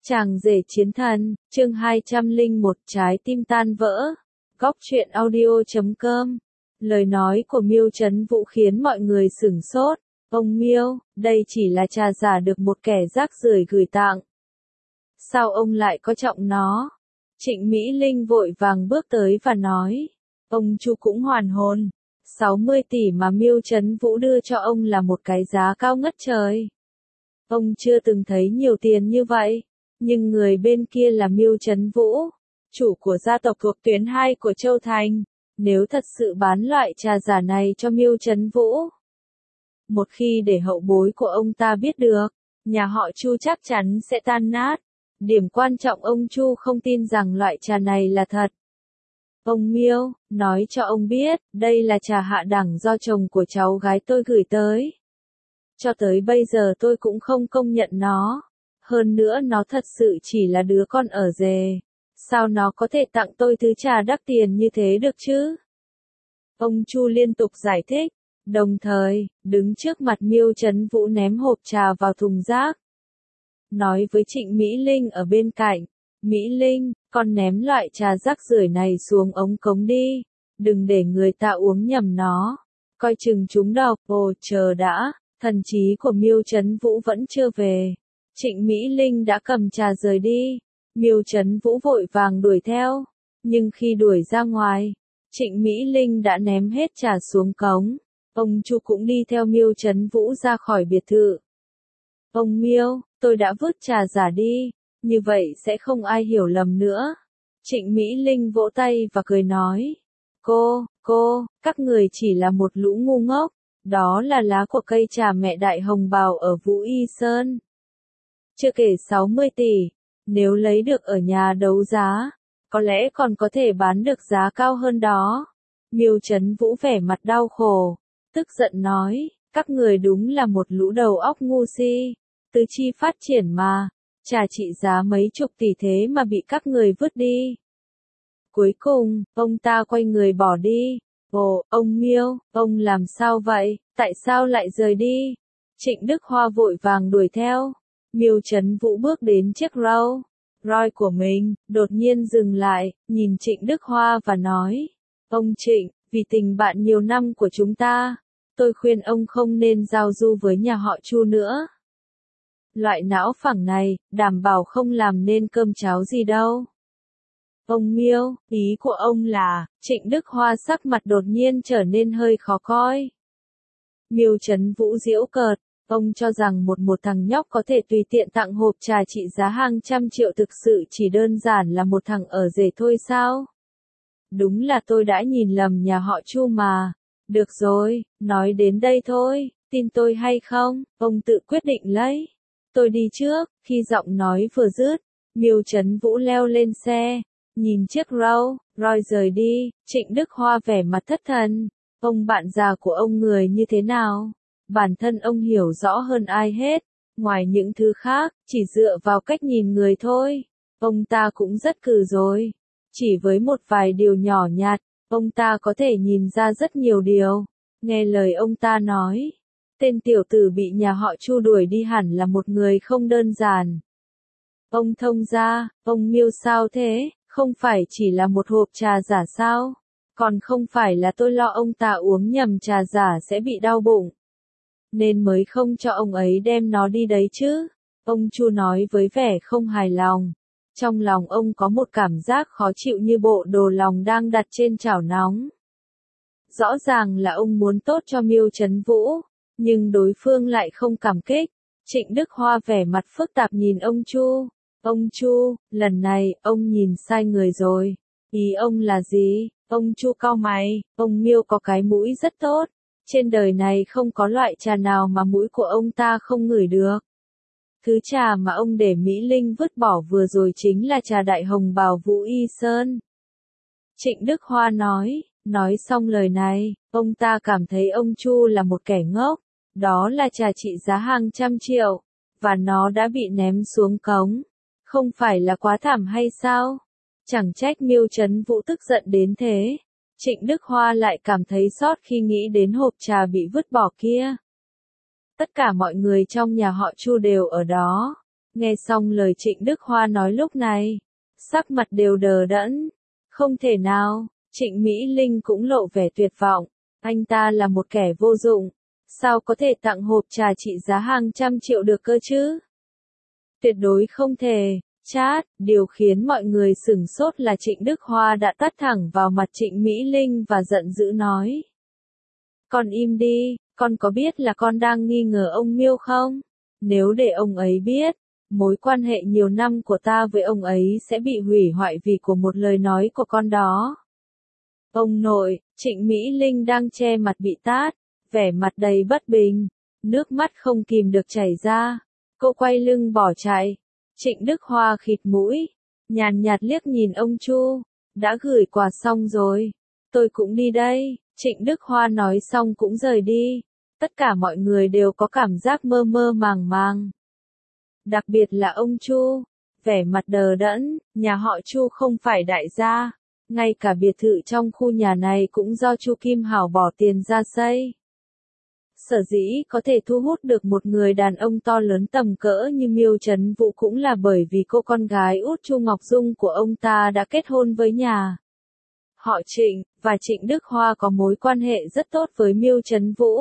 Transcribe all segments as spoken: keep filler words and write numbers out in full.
Chàng rể chiến thần, chương hai trăm lẻ một trái tim tan vỡ. Góc truyện audio chấm com. Lời nói của Miêu Trấn Vũ khiến mọi người sửng sốt. Ông Miêu, đây chỉ là trà giả được một kẻ rác rưởi gửi tặng. Sao ông lại có trọng nó? Trịnh Mỹ Linh vội vàng bước tới và nói. Ông Chu cũng hoàn hồn. sáu mươi tỷ mà Miêu Trấn Vũ đưa cho ông là một cái giá cao ngất trời. Ông chưa từng thấy nhiều tiền như vậy. Nhưng người bên kia là Miêu Trấn Vũ, chủ của gia tộc thuộc tuyến hai của Châu Thành. Nếu thật sự bán loại trà giả này cho Miêu Trấn Vũ, một khi để hậu bối của ông ta biết được, nhà họ Chu chắc chắn sẽ tan nát. Điểm quan trọng ông Chu không tin rằng loại trà này là thật. Ông Miêu, nói cho ông biết, đây là trà hạ đẳng do chồng của cháu gái tôi gửi tới. Cho tới bây giờ tôi cũng không công nhận nó. Hơn nữa nó thật sự chỉ là đứa con ở rể. Sao nó có thể tặng tôi thứ trà đắt tiền như thế được chứ? Ông Chu liên tục giải thích. Đồng thời, đứng trước mặt Miêu Trấn Vũ ném hộp trà vào thùng rác. Nói với Trịnh Mỹ Linh ở bên cạnh. Mỹ Linh, con ném loại trà rác rưởi này xuống ống cống đi. Đừng để người ta uống nhầm nó. Coi chừng chúng độc. Ồ, chờ đã. Thần trí của Miêu Trấn Vũ vẫn chưa về. Trịnh Mỹ Linh đã cầm trà rời đi. Miêu Trấn Vũ vội vàng đuổi theo. Nhưng khi đuổi ra ngoài, Trịnh Mỹ Linh đã ném hết trà xuống cống. Ông Chu cũng đi theo Miêu Trấn Vũ ra khỏi biệt thự. Ông Miêu, tôi đã vứt trà giả đi. Như vậy sẽ không ai hiểu lầm nữa. Trịnh Mỹ Linh vỗ tay và cười nói. Cô, cô, các người chỉ là một lũ ngu ngốc. Đó là lá của cây trà mẹ Đại Hồng Bào ở Vũ Y Sơn. Chưa kể sáu mươi tỷ, nếu lấy được ở nhà đấu giá, có lẽ còn có thể bán được giá cao hơn đó. Miêu Trấn Vũ vẻ mặt đau khổ, tức giận nói, các người đúng là một lũ đầu óc ngu si, tứ chi phát triển mà, trà trị giá mấy chục tỷ thế mà bị các người vứt đi. Cuối cùng, ông ta quay người bỏ đi. Ồ, ông Miêu, ông làm sao vậy, tại sao lại rời đi? Trịnh Đức Hoa vội vàng đuổi theo. Miêu Trấn Vũ bước đến chiếc Rolls Royce của mình, đột nhiên dừng lại, nhìn Trịnh Đức Hoa và nói, ông Trịnh, vì tình bạn nhiều năm của chúng ta, tôi khuyên ông không nên giao du với nhà họ Chu nữa. Loại não phẳng này, đảm bảo không làm nên cơm cháo gì đâu. Ông Miêu, ý của ông là, Trịnh Đức Hoa sắc mặt đột nhiên trở nên hơi khó coi. Miêu Trấn Vũ giễu cợt. Ông cho rằng một một thằng nhóc có thể tùy tiện tặng hộp trà trị giá hàng trăm triệu thực sự chỉ đơn giản là một thằng ở rể thôi sao? Đúng là tôi đã nhìn lầm nhà họ Chu mà. Được rồi, nói đến đây thôi, tin tôi hay không, ông tự quyết định lấy. Tôi đi trước, khi giọng nói vừa dứt, Miêu Trấn Vũ leo lên xe, nhìn chiếc Rolls Royce rời đi, Trịnh Đức Hoa vẻ mặt thất thần. Ông bạn già của ông người như thế nào? Bản thân ông hiểu rõ hơn ai hết, ngoài những thứ khác, chỉ dựa vào cách nhìn người thôi. Ông ta cũng rất cừ rồi. Chỉ với một vài điều nhỏ nhặt, ông ta có thể nhìn ra rất nhiều điều. Nghe lời ông ta nói, tên tiểu tử bị nhà họ Chu đuổi đi hẳn là một người không đơn giản. Ông thông gia, ông Miêu sao thế, không phải chỉ là một hộp trà giả sao? Còn không phải là tôi lo ông ta uống nhầm trà giả sẽ bị đau bụng, nên mới không cho ông ấy đem nó đi đấy chứ. Ông Chu nói với vẻ không hài lòng. Trong lòng ông có một cảm giác khó chịu như bộ đồ lòng đang đặt trên chảo nóng. Rõ ràng là ông muốn tốt cho Miêu Trấn Vũ, nhưng đối phương lại không cảm kích. Trịnh Đức Hoa vẻ mặt phức tạp nhìn ông Chu. Ông Chu, lần này, ông nhìn sai người rồi. Ý ông là gì? Ông Chu cau mày, ông Miêu có cái mũi rất tốt. Trên đời này không có loại trà nào mà mũi của ông ta không ngửi được. Thứ trà mà ông để Mỹ Linh vứt bỏ vừa rồi chính là trà Đại Hồng Bào Vũ Y Sơn. Trịnh Đức Hoa nói, nói xong lời này, ông ta cảm thấy ông Chu là một kẻ ngốc. Đó là trà trị giá hàng trăm triệu, và nó đã bị ném xuống cống. Không phải là quá thảm hay sao? Chẳng trách Miêu Trấn Vũ tức giận đến thế. Trịnh Đức Hoa lại cảm thấy xót khi nghĩ đến hộp trà bị vứt bỏ kia. Tất cả mọi người trong nhà họ Chu đều ở đó. Nghe xong lời Trịnh Đức Hoa nói lúc này, sắc mặt đều đờ đẫn. Không thể nào, Trịnh Mỹ Linh cũng lộ vẻ tuyệt vọng. Anh ta là một kẻ vô dụng. Sao có thể tặng hộp trà trị giá hàng trăm triệu được cơ chứ? Tuyệt đối không thể. Chát, điều khiến mọi người sửng sốt là Trịnh Đức Hoa đã tát thẳng vào mặt Trịnh Mỹ Linh và giận dữ nói. Con im đi, con có biết là con đang nghi ngờ ông Miêu không? Nếu để ông ấy biết, mối quan hệ nhiều năm của ta với ông ấy sẽ bị hủy hoại vì của một lời nói của con đó. Ông nội, Trịnh Mỹ Linh đang che mặt bị tát, vẻ mặt đầy bất bình, nước mắt không kìm được chảy ra. Cô quay lưng bỏ chạy. Trịnh Đức Hoa khịt mũi, nhàn nhạt liếc nhìn ông Chu, đã gửi quà xong rồi, tôi cũng đi đây. Trịnh Đức Hoa nói xong cũng rời đi. Tất cả mọi người đều có cảm giác mơ mơ màng màng. Đặc biệt là ông Chu, vẻ mặt đờ đẫn, nhà họ Chu không phải đại gia, ngay cả biệt thự trong khu nhà này cũng do Chu Kim Hảo bỏ tiền ra xây. Sở dĩ có thể thu hút được một người đàn ông to lớn tầm cỡ như Miêu Trấn Vũ cũng là bởi vì cô con gái út Chu Ngọc Dung của ông ta đã kết hôn với nhà họ Trịnh, và Trịnh Đức Hoa có mối quan hệ rất tốt với Miêu Trấn Vũ.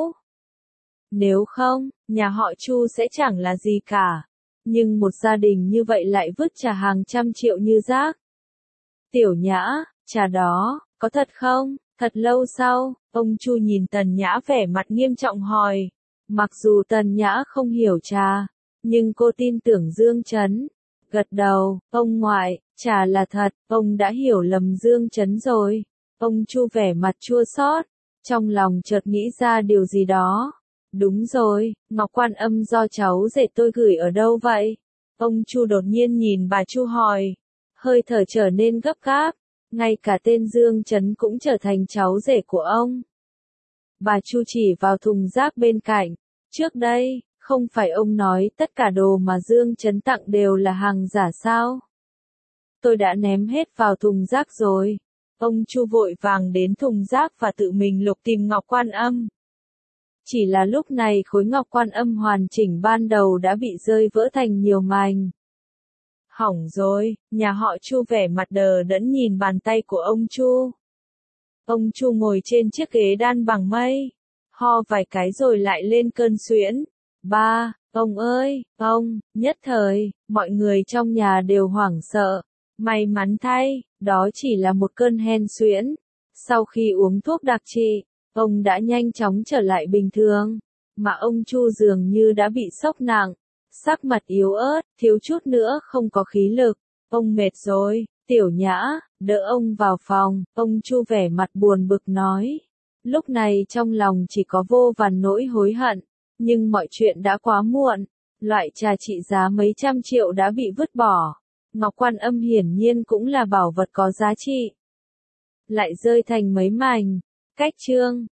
Nếu không, nhà họ Chu sẽ chẳng là gì cả. Nhưng một gia đình như vậy lại vứt trà hàng trăm triệu như rác. Tiểu Nhã, trà đó, có thật không? Thật lâu sau, ông Chu nhìn Tần Nhã vẻ mặt nghiêm trọng hỏi. Mặc dù Tần Nhã không hiểu trà, nhưng cô tin tưởng Dương Trấn. Gật đầu, ông ngoại, trà là thật, ông đã hiểu lầm Dương Trấn rồi. Ông Chu vẻ mặt chua xót, trong lòng chợt nghĩ ra điều gì đó. Đúng rồi, ngọc quan âm do cháu rể tôi gửi ở đâu vậy? Ông Chu đột nhiên nhìn bà Chu hỏi, hơi thở trở nên gấp gáp. Ngay cả tên Dương Trấn cũng trở thành cháu rể của ông. Bà Chu chỉ vào thùng rác bên cạnh. Trước đây, không phải ông nói tất cả đồ mà Dương Trấn tặng đều là hàng giả sao? Tôi đã ném hết vào thùng rác rồi. Ông Chu vội vàng đến thùng rác và tự mình lục tìm ngọc quan âm. Chỉ là lúc này khối ngọc quan âm hoàn chỉnh ban đầu đã bị rơi vỡ thành nhiều mảnh. Hỏng rồi, nhà họ Chu vẻ mặt đờ đẫn nhìn bàn tay của ông Chu. Ông Chu ngồi trên chiếc ghế đan bằng mây, ho vài cái rồi lại lên cơn suyễn. Ba, ông ơi, ông, nhất thời, mọi người trong nhà đều hoảng sợ. May mắn thay, đó chỉ là một cơn hen suyễn. Sau khi uống thuốc đặc trị, ông đã nhanh chóng trở lại bình thường, mà ông Chu dường như đã bị sốc nặng. Sắc mặt yếu ớt, thiếu chút nữa không có khí lực. Ông mệt rồi, Tiểu Nhã, đỡ ông vào phòng. Ông Chu vẻ mặt buồn bực nói. Lúc này trong lòng chỉ có vô vàn nỗi hối hận. Nhưng mọi chuyện đã quá muộn. Loại trà trị giá mấy trăm triệu đã bị vứt bỏ. Ngọc quan âm hiển nhiên cũng là bảo vật có giá trị. Lại rơi thành mấy mảnh. Cách chương